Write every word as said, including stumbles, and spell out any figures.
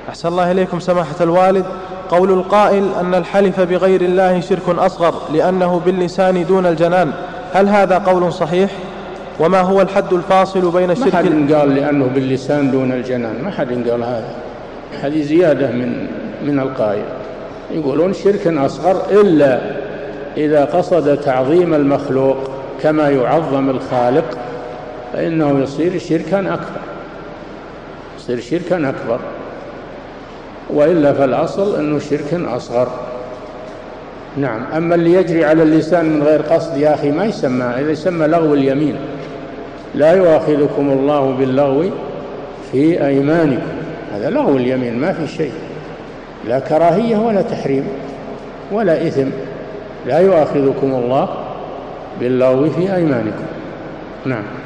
أحسن الله إليكم سماحة الوالد. قول القائل أن الحلف بغير الله شرك أصغر لأنه باللسان دون الجنان، هل هذا قول صحيح؟ وما هو الحد الفاصل بين الشرك؟ ما حد قال لأنه باللسان دون الجنان، ما حد قال هذا، هذه زيادة من من القائل. يقولون شرك أصغر إلا إذا قصد تعظيم المخلوق كما يعظم الخالق فإنه يصير شركا أكبر، يصير شركا أكبر، وإلا فالأصل أنه شرك أصغر. نعم. أما اللي يجري على اللسان من غير قصد يا أخي ما يسمى، إذا يسمى لغو اليمين. لا يؤاخذكم الله باللغو في أيمانكم، هذا لغو اليمين ما في شيء، لا كراهية ولا تحريم ولا إثم. لا يؤاخذكم الله باللغو في أيمانكم. نعم.